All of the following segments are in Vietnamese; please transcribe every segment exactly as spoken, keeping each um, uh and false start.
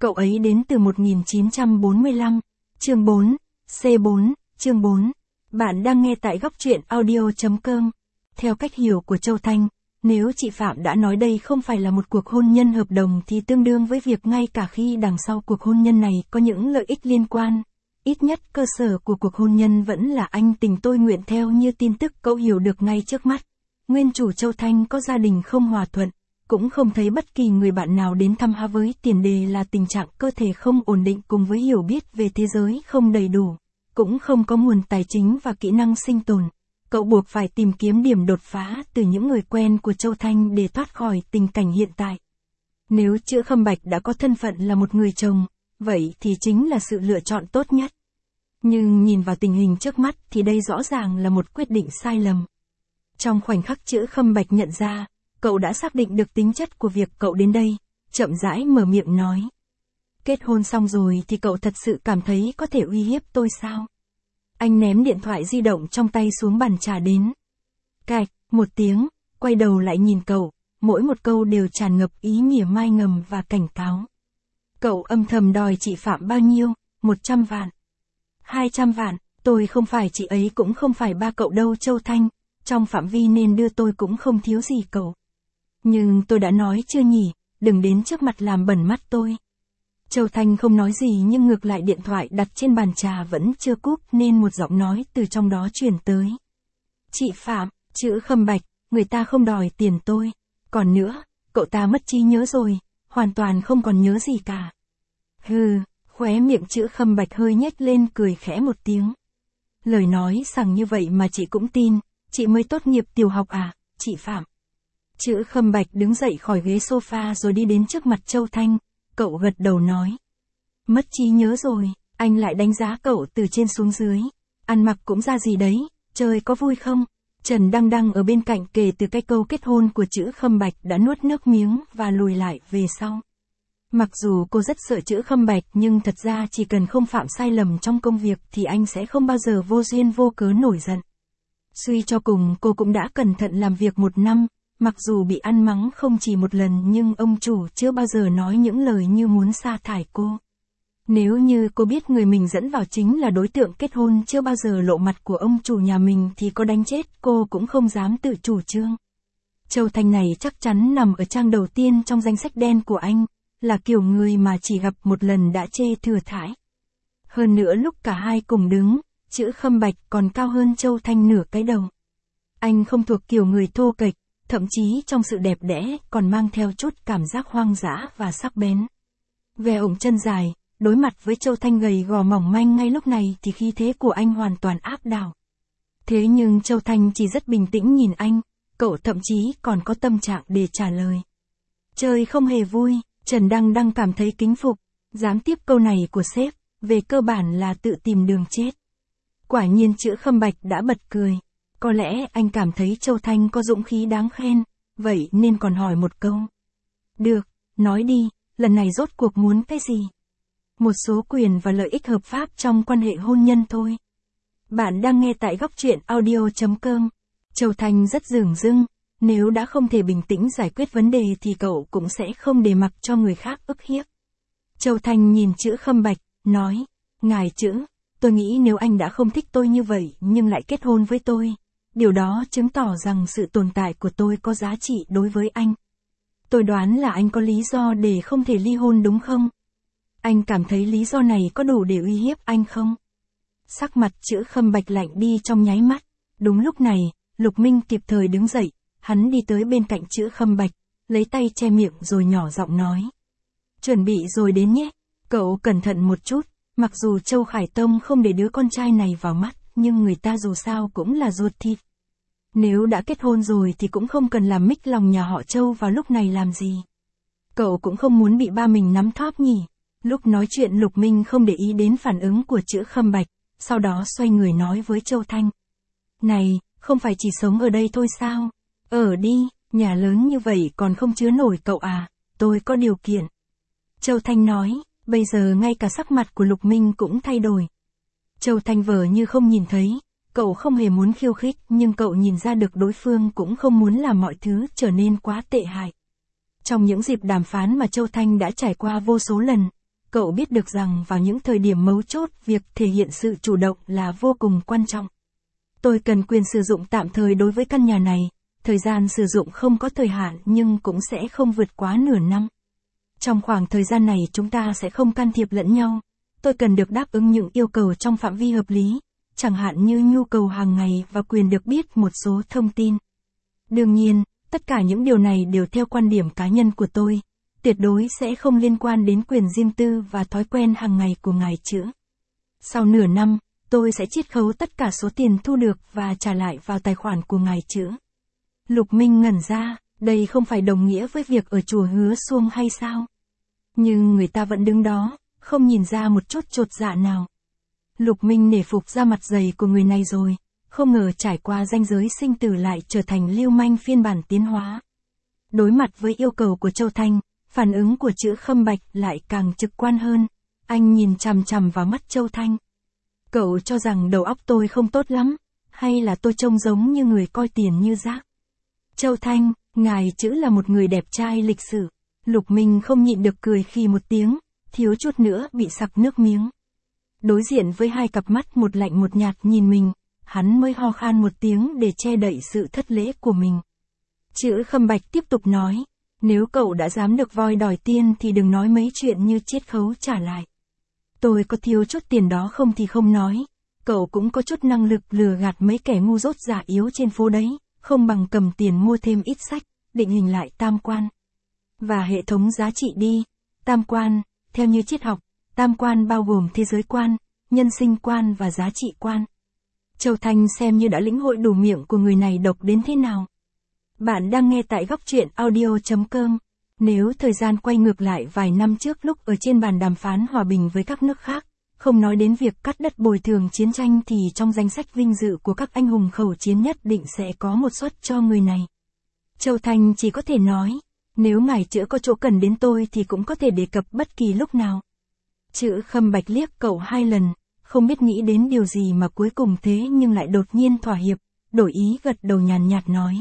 Cậu ấy đến từ một nghìn chín trăm bốn mươi lăm, chương bốn, C bốn, chương bốn. Bạn đang nghe tại góc truyện audio chấm com. Theo cách hiểu của Châu Thanh, nếu chị Phạm đã nói đây không phải là một cuộc hôn nhân hợp đồng thì tương đương với việc ngay cả khi đằng sau cuộc hôn nhân này có những lợi ích liên quan, ít nhất cơ sở của cuộc hôn nhân vẫn là anh tình tôi nguyện theo như tin tức cậu hiểu được ngay trước mắt. Nguyên chủ Châu Thanh có gia đình không hòa thuận, cũng không thấy bất kỳ người bạn nào đến thăm ha với tiền đề là tình trạng cơ thể không ổn định cùng với hiểu biết về thế giới không đầy đủ, cũng không có nguồn tài chính và kỹ năng sinh tồn. Cậu buộc phải tìm kiếm điểm đột phá từ những người quen của Châu Thanh để thoát khỏi tình cảnh hiện tại. Nếu Chữ Khâm Bạch đã có thân phận là một người chồng, vậy thì chính là sự lựa chọn tốt nhất. Nhưng nhìn vào tình hình trước mắt thì đây rõ ràng là một quyết định sai lầm. Trong khoảnh khắc Chữ Khâm Bạch nhận ra, cậu đã xác định được tính chất của việc cậu đến đây, chậm rãi mở miệng nói. Kết hôn xong rồi thì cậu thật sự cảm thấy có thể uy hiếp tôi sao? Anh ném điện thoại di động trong tay xuống bàn trà đến. Cạch, một tiếng, quay đầu lại nhìn cậu, mỗi một câu đều tràn ngập ý mỉa mai ngầm và cảnh cáo. Cậu âm thầm đòi chị Phạm bao nhiêu? Một trăm vạn. Hai trăm vạn, tôi không phải chị ấy cũng không phải ba cậu đâu Châu Thanh, trong phạm vi nên đưa tôi cũng không thiếu gì cậu. Nhưng tôi đã nói chưa nhỉ, đừng đến trước mặt làm bẩn mắt tôi. Châu Thanh không nói gì nhưng ngược lại điện thoại đặt trên bàn trà vẫn chưa cúp nên một giọng nói từ trong đó truyền tới. Chị Phạm, Chữ Khâm Bạch, người ta không đòi tiền tôi. Còn nữa, cậu ta mất trí nhớ rồi, hoàn toàn không còn nhớ gì cả. Hừ, khóe miệng Chữ Khâm Bạch hơi nhếch lên cười khẽ một tiếng. Lời nói sằng như vậy mà chị cũng tin, chị mới tốt nghiệp tiểu học à, chị Phạm. Chữ Khâm Bạch đứng dậy khỏi ghế sofa rồi đi đến trước mặt Châu Thanh, cậu gật đầu nói. Mất trí nhớ rồi, anh lại đánh giá cậu từ trên xuống dưới. Ăn mặc cũng ra gì đấy, chơi có vui không? Trần Đăng Đăng ở bên cạnh kể từ cái câu kết hôn của Chữ Khâm Bạch đã nuốt nước miếng và lùi lại về sau. Mặc dù cô rất sợ Chữ Khâm Bạch nhưng thật ra chỉ cần không phạm sai lầm trong công việc thì anh sẽ không bao giờ vô duyên vô cớ nổi giận. Suy cho cùng cô cũng đã cẩn thận làm việc một năm, mặc dù bị ăn mắng không chỉ một lần nhưng ông chủ chưa bao giờ nói những lời như muốn sa thải cô. Nếu như cô biết người mình dẫn vào chính là đối tượng kết hôn chưa bao giờ lộ mặt của ông chủ nhà mình thì có đánh chết cô cũng không dám tự chủ trương. Châu Thanh này chắc chắn nằm ở trang đầu tiên trong danh sách đen của anh, là kiểu người mà chỉ gặp một lần đã chê thừa thãi. Hơn nữa lúc cả hai cùng đứng, Chữ Khâm Bạch còn cao hơn Châu Thanh nửa cái đầu. Anh không thuộc kiểu người thô kệch, thậm chí trong sự đẹp đẽ còn mang theo chút cảm giác hoang dã và sắc bén. Về ủng chân dài, đối mặt với Châu Thanh gầy gò mỏng manh ngay lúc này thì khí thế của anh hoàn toàn áp đảo. Thế nhưng Châu Thanh chỉ rất bình tĩnh nhìn anh, cậu thậm chí còn có tâm trạng để trả lời. Chơi không hề vui, Trần Đăng Đăng cảm thấy kính phục, dám tiếp câu này của sếp, về cơ bản là tự tìm đường chết. Quả nhiên Chữ Khâm Bạch đã bật cười. Có lẽ anh cảm thấy Châu Thanh có dũng khí đáng khen, vậy nên còn hỏi một câu. Được, nói đi, lần này rốt cuộc muốn cái gì? Một số quyền và lợi ích hợp pháp trong quan hệ hôn nhân thôi. Bạn đang nghe tại góc truyện audio chấm com. Châu Thanh rất dửng dưng, nếu đã không thể bình tĩnh giải quyết vấn đề thì cậu cũng sẽ không để mặc cho người khác ức hiếp. Châu Thanh nhìn Chữ Khâm Bạch, nói, ngài Chữ, tôi nghĩ nếu anh đã không thích tôi như vậy nhưng lại kết hôn với tôi, điều đó chứng tỏ rằng sự tồn tại của tôi có giá trị đối với anh. Tôi đoán là anh có lý do để không thể ly hôn đúng không? Anh cảm thấy lý do này có đủ để uy hiếp anh không? Sắc mặt Chữ Khâm Bạch lạnh đi trong nháy mắt. Đúng lúc này, Lục Minh kịp thời đứng dậy, hắn đi tới bên cạnh Chữ Khâm Bạch, lấy tay che miệng rồi nhỏ giọng nói. Chuẩn bị rồi đến nhé, cậu cẩn thận một chút, mặc dù Châu Khải Tông không để đứa con trai này vào mắt, nhưng người ta dù sao cũng là ruột thịt. Nếu đã kết hôn rồi thì cũng không cần làm mích lòng nhà họ Châu vào lúc này làm gì. Cậu cũng không muốn bị ba mình nắm thóp nhỉ. Lúc nói chuyện Lục Minh không để ý đến phản ứng của Chữ Khâm Bạch, sau đó xoay người nói với Châu Thanh. Này, không phải chỉ sống ở đây thôi sao? Ở đi, nhà lớn như vậy còn không chứa nổi cậu à, tôi có điều kiện. Châu Thanh nói, bây giờ ngay cả sắc mặt của Lục Minh cũng thay đổi. Châu Thanh vờ như không nhìn thấy, cậu không hề muốn khiêu khích nhưng cậu nhìn ra được đối phương cũng không muốn làm mọi thứ trở nên quá tệ hại. Trong những dịp đàm phán mà Châu Thanh đã trải qua vô số lần, cậu biết được rằng vào những thời điểm mấu chốt việc thể hiện sự chủ động là vô cùng quan trọng. Tôi cần quyền sử dụng tạm thời đối với căn nhà này, thời gian sử dụng không có thời hạn nhưng cũng sẽ không vượt quá nửa năm. Trong khoảng thời gian này chúng ta sẽ không can thiệp lẫn nhau, tôi cần được đáp ứng những yêu cầu trong phạm vi hợp lý, chẳng hạn như nhu cầu hàng ngày và quyền được biết một số thông tin. Đương nhiên, tất cả những điều này đều theo quan điểm cá nhân của tôi, tuyệt đối sẽ không liên quan đến quyền riêng tư và thói quen hàng ngày của ngài chữa. Sau nửa năm, tôi sẽ chiết khấu tất cả số tiền thu được và trả lại vào tài khoản của ngài chữa. Lục Minh ngẩn ra, đây không phải đồng nghĩa với việc ở chùa Hứa Xuông hay sao? Nhưng người ta vẫn đứng đó, không nhìn ra một chút chột dạ nào. Lục Minh nể phục da mặt dày của người này rồi, không ngờ trải qua ranh giới sinh tử lại trở thành lưu manh phiên bản tiến hóa. Đối mặt với yêu cầu của Châu Thanh, phản ứng của chữ Khâm Bạch lại càng trực quan hơn. Anh nhìn chằm chằm vào mắt Châu Thanh. Cậu cho rằng đầu óc tôi không tốt lắm, hay là tôi trông giống như người coi tiền như rác? Châu Thanh, ngài chữ là một người đẹp trai lịch sử. Lục Minh không nhịn được cười khi một tiếng, thiếu chút nữa bị sặc nước miếng. Đối diện với hai cặp mắt một lạnh một nhạt nhìn mình, hắn mới ho khan một tiếng để che đậy sự thất lễ của mình. Chữ Khâm Bạch tiếp tục nói, nếu cậu đã dám được voi đòi tiên thì đừng nói mấy chuyện như chiết khấu trả lại. Tôi có thiếu chút tiền đó không thì không nói, cậu cũng có chút năng lực lừa gạt mấy kẻ ngu dốt giả yếu trên phố đấy, không bằng cầm tiền mua thêm ít sách, định hình lại tam quan. Và hệ thống giá trị đi, tam quan, theo như triết học, tam quan bao gồm thế giới quan, nhân sinh quan và giá trị quan. Châu Thanh xem như đã lĩnh hội đủ miệng của người này độc đến thế nào. Bạn đang nghe tại góc truyện audio chấm com. Nếu thời gian quay ngược lại vài năm trước lúc ở trên bàn đàm phán hòa bình với các nước khác, không nói đến việc cắt đất bồi thường chiến tranh thì trong danh sách vinh dự của các anh hùng khẩu chiến nhất định sẽ có một suất cho người này. Châu Thanh chỉ có thể nói, nếu ngài chữa có chỗ cần đến tôi thì cũng có thể đề cập bất kỳ lúc nào. Chữ Khâm Bạch liếc cậu hai lần, không biết nghĩ đến điều gì mà cuối cùng thế nhưng lại đột nhiên thỏa hiệp, đổi ý gật đầu nhàn nhạt nói.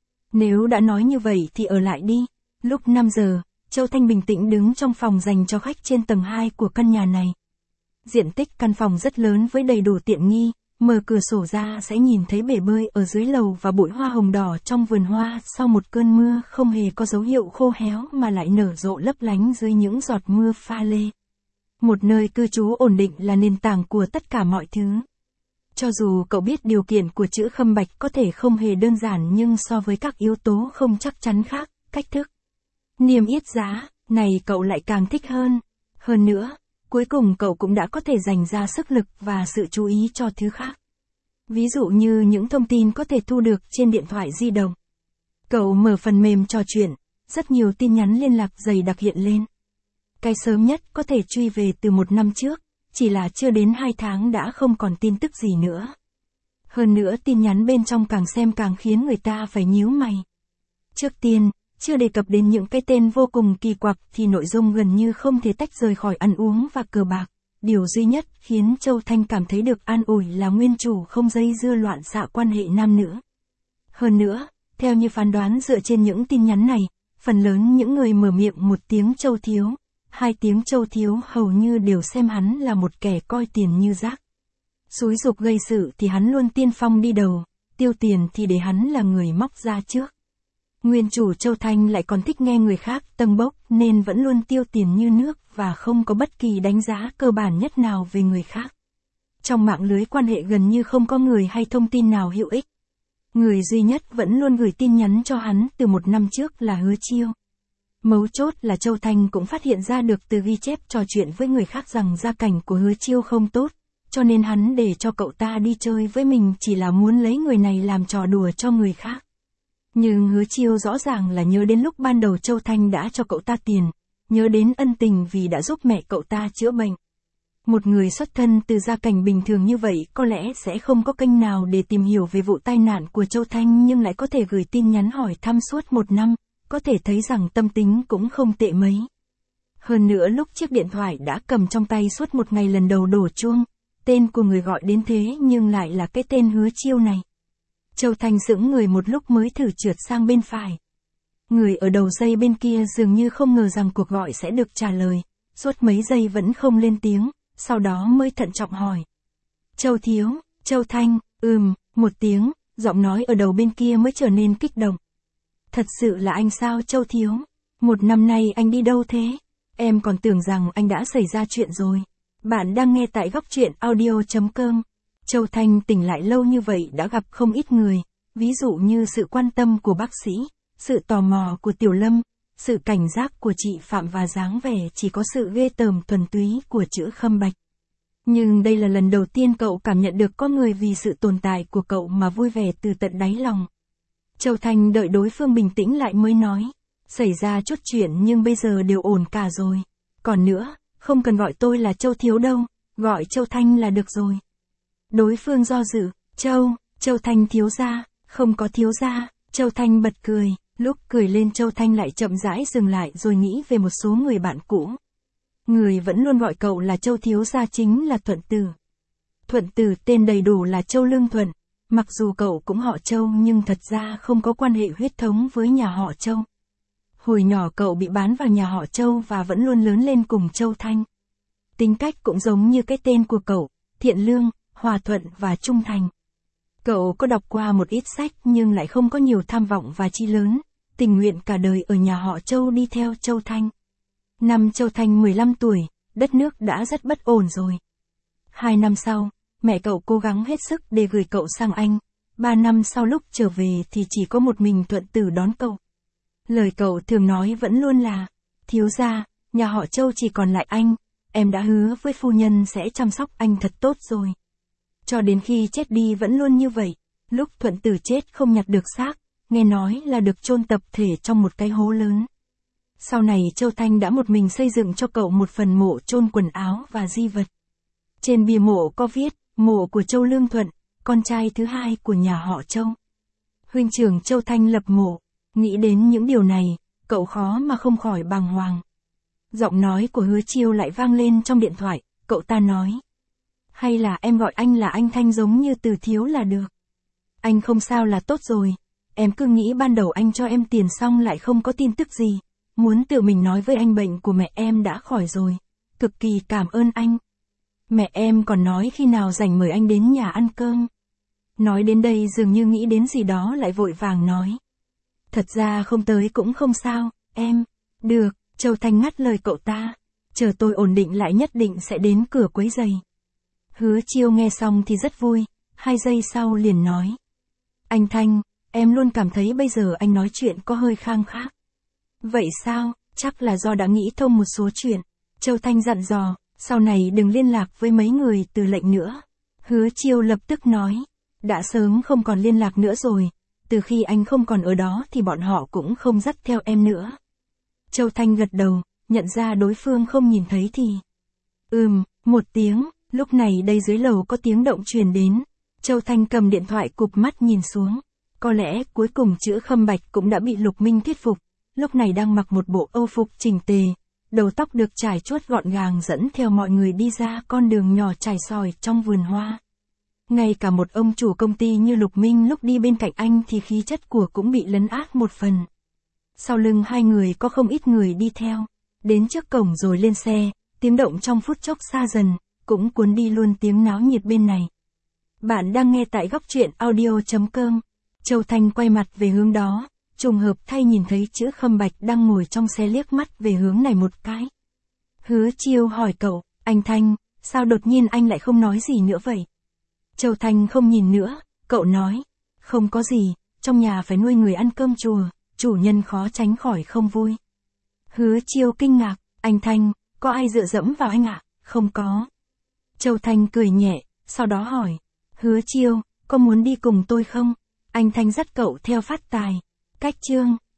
Nếu đã nói như vậy thì ở lại đi. Lúc năm giờ, Châu Thanh bình tĩnh đứng trong phòng dành cho khách trên tầng hai của căn nhà này. Diện tích căn phòng rất lớn với đầy đủ tiện nghi, mở cửa sổ ra sẽ nhìn thấy bể bơi ở dưới lầu và bụi hoa hồng đỏ trong vườn hoa sau một cơn mưa không hề có dấu hiệu khô héo mà lại nở rộ lấp lánh dưới những giọt mưa pha lê. Một nơi cư trú ổn định là nền tảng của tất cả mọi thứ. Cho dù cậu biết điều kiện của chữ Khâm Bạch có thể không hề đơn giản nhưng so với các yếu tố không chắc chắn khác, cách thức niêm yết giá, này cậu lại càng thích hơn. Hơn nữa, cuối cùng cậu cũng đã có thể dành ra sức lực và sự chú ý cho thứ khác. Ví dụ như những thông tin có thể thu được trên điện thoại di động. Cậu mở phần mềm trò chuyện, rất nhiều tin nhắn liên lạc dày đặc hiện lên. Cái sớm nhất có thể truy về từ một năm trước, chỉ là chưa đến hai tháng đã không còn tin tức gì nữa. Hơn nữa tin nhắn bên trong càng xem càng khiến người ta phải nhíu mày. Trước tiên, chưa đề cập đến những cái tên vô cùng kỳ quặc thì nội dung gần như không thể tách rời khỏi ăn uống và cờ bạc. Điều duy nhất khiến Châu Thanh cảm thấy được an ủi là nguyên chủ không dây dưa loạn xạ quan hệ nam nữ. Hơn nữa, theo như phán đoán dựa trên những tin nhắn này, phần lớn những người mở miệng một tiếng Châu thiếu, hai tiếng Châu thiếu hầu như đều xem hắn là một kẻ coi tiền như rác. Xúi giục gây sự thì hắn luôn tiên phong đi đầu, tiêu tiền thì để hắn là người móc ra trước. Nguyên chủ Châu Thanh lại còn thích nghe người khác tâng bốc nên vẫn luôn tiêu tiền như nước và không có bất kỳ đánh giá cơ bản nhất nào về người khác. Trong mạng lưới quan hệ gần như không có người hay thông tin nào hữu ích. Người duy nhất vẫn luôn gửi tin nhắn cho hắn từ một năm trước là Hứa Chiêu. Mấu chốt là Châu Thanh cũng phát hiện ra được từ ghi chép trò chuyện với người khác rằng gia cảnh của Hứa Chiêu không tốt, cho nên hắn để cho cậu ta đi chơi với mình chỉ là muốn lấy người này làm trò đùa cho người khác. Nhưng Hứa Chiêu rõ ràng là nhớ đến lúc ban đầu Châu Thanh đã cho cậu ta tiền, nhớ đến ân tình vì đã giúp mẹ cậu ta chữa bệnh. Một người xuất thân từ gia cảnh bình thường như vậy có lẽ sẽ không có kênh nào để tìm hiểu về vụ tai nạn của Châu Thanh nhưng lại có thể gửi tin nhắn hỏi thăm suốt một năm, có thể thấy rằng tâm tính cũng không tệ mấy. Hơn nữa lúc chiếc điện thoại đã cầm trong tay suốt một ngày lần đầu đổ chuông, tên của người gọi đến thế nhưng lại là cái tên Hứa Chiêu này. Châu Thanh sững người một lúc mới thử trượt sang bên phải. Người ở đầu dây bên kia dường như không ngờ rằng cuộc gọi sẽ được trả lời, suốt mấy giây vẫn không lên tiếng, sau đó mới thận trọng hỏi. Châu thiếu, Châu Thanh, ừm, một tiếng, giọng nói ở đầu bên kia mới trở nên kích động. Thật sự là anh sao Châu thiếu? Một năm nay anh đi đâu thế? Em còn tưởng rằng anh đã xảy ra chuyện rồi. Bạn đang nghe tại góc truyện audio.com. Châu Thanh tỉnh lại lâu như vậy đã gặp không ít người, ví dụ như sự quan tâm của bác sĩ, sự tò mò của Tiểu Lâm, sự cảnh giác của chị Phạm và dáng vẻ chỉ có sự ghê tởm thuần túy của chữ Khâm Bạch. Nhưng đây là lần đầu tiên cậu cảm nhận được có người vì sự tồn tại của cậu mà vui vẻ từ tận đáy lòng. Châu Thanh đợi đối phương bình tĩnh lại mới nói, xảy ra chút chuyện nhưng bây giờ đều ổn cả rồi. Còn nữa, không cần gọi tôi là Châu thiếu đâu, gọi Châu Thanh là được rồi. Đối phương do dự, Châu, Châu Thanh thiếu gia, không có thiếu gia. Châu Thanh bật cười, lúc cười lên Châu Thanh lại chậm rãi dừng lại rồi nghĩ về một số người bạn cũ. Người vẫn luôn gọi cậu là Châu thiếu gia chính là Thuận Tử. Thuận Tử tên đầy đủ là Châu Lương Thuận, mặc dù cậu cũng họ Châu nhưng thật ra không có quan hệ huyết thống với nhà họ Châu. Hồi nhỏ cậu bị bán vào nhà họ Châu và vẫn luôn lớn lên cùng Châu Thanh. Tính cách cũng giống như cái tên của cậu, thiện lương, hòa thuận và trung thành. Cậu có đọc qua một ít sách nhưng lại không có nhiều tham vọng và chí lớn, tình nguyện cả đời ở nhà họ Châu đi theo Châu Thanh. Năm Châu Thanh mười lăm tuổi, đất nước đã rất bất ổn rồi. Hai năm sau, mẹ cậu cố gắng hết sức để gửi cậu sang Anh. Ba năm sau lúc trở về thì chỉ có một mình Thuận Tử đón cậu. Lời cậu thường nói vẫn luôn là, thiếu gia, nhà họ Châu chỉ còn lại anh, em đã hứa với phu nhân sẽ chăm sóc anh thật tốt rồi. Cho đến khi chết đi vẫn luôn như vậy, lúc Thuận Tử chết không nhặt được xác, nghe nói là được chôn tập thể trong một cái hố lớn. Sau này Châu Thanh đã một mình xây dựng cho cậu một phần mộ chôn quần áo và di vật. Trên bia mộ có viết, mộ của Châu Lương Thuận, con trai thứ hai của nhà họ Châu. Huynh trưởng Châu Thanh lập mộ, nghĩ đến những điều này, cậu khó mà không khỏi bàng hoàng. Giọng nói của Hứa Chiêu lại vang lên trong điện thoại, cậu ta nói. Hay là em gọi anh là anh Thanh giống như Từ thiếu là được. Anh không sao là tốt rồi, em cứ nghĩ ban đầu anh cho em tiền xong lại không có tin tức gì. Muốn tự mình nói với anh bệnh của mẹ em đã khỏi rồi. Cực kỳ cảm ơn anh. Mẹ em còn nói khi nào rảnh mời anh đến nhà ăn cơm. Nói đến đây dường như nghĩ đến gì đó lại vội vàng nói. Thật ra không tới cũng không sao, em. Được, Châu Thanh ngắt lời cậu ta. Chờ tôi ổn định lại nhất định sẽ đến cửa quấy giày. Hứa Chiêu nghe xong thì rất vui. Hai giây sau liền nói. Anh Thanh, em luôn cảm thấy bây giờ anh nói chuyện có hơi khang khác. Vậy sao, chắc là do đã nghĩ thông một số chuyện. Châu Thanh dặn dò, sau này đừng liên lạc với mấy người từ lệnh nữa. Hứa Chiêu lập tức nói, đã sớm không còn liên lạc nữa rồi, từ khi anh không còn ở đó thì bọn họ cũng không dắt theo em nữa. Châu Thanh gật đầu, nhận ra đối phương không nhìn thấy thì. Ừm, một tiếng, lúc này đây dưới lầu có tiếng động truyền đến. Châu Thanh cầm điện thoại cụp mắt nhìn xuống. Có lẽ cuối cùng chữ Khâm Bạch cũng đã bị Lục Minh thuyết phục. Lúc này đang mặc một bộ âu phục chỉnh tề, đầu tóc được trải chuốt gọn gàng dẫn theo mọi người đi ra con đường nhỏ trải sỏi trong vườn hoa. Ngay cả một ông chủ công ty như Lục Minh lúc đi bên cạnh anh thì khí chất của cũng bị lấn át một phần. Sau lưng hai người có không ít người đi theo, đến trước cổng rồi lên xe, tiếng động trong phút chốc xa dần, cũng cuốn đi luôn tiếng náo nhiệt bên này. Bạn đang nghe tại góc truyện audio.com. Châu Thanh quay mặt về hướng đó. Trùng hợp thay nhìn thấy chữ Khâm Bạch đang ngồi trong xe liếc mắt về hướng này một cái. Hứa Chiêu hỏi cậu, anh Thanh, sao đột nhiên anh lại không nói gì nữa vậy? Châu Thanh không nhìn nữa, cậu nói, không có gì, trong nhà phải nuôi người ăn cơm chùa, chủ nhân khó tránh khỏi không vui. Hứa Chiêu kinh ngạc, anh Thanh, có ai dựa dẫm vào anh ạ? À? Không có. Châu Thanh cười nhẹ, sau đó hỏi, Hứa Chiêu, có muốn đi cùng tôi không? Anh Thanh dắt cậu theo phát tài. Cách chương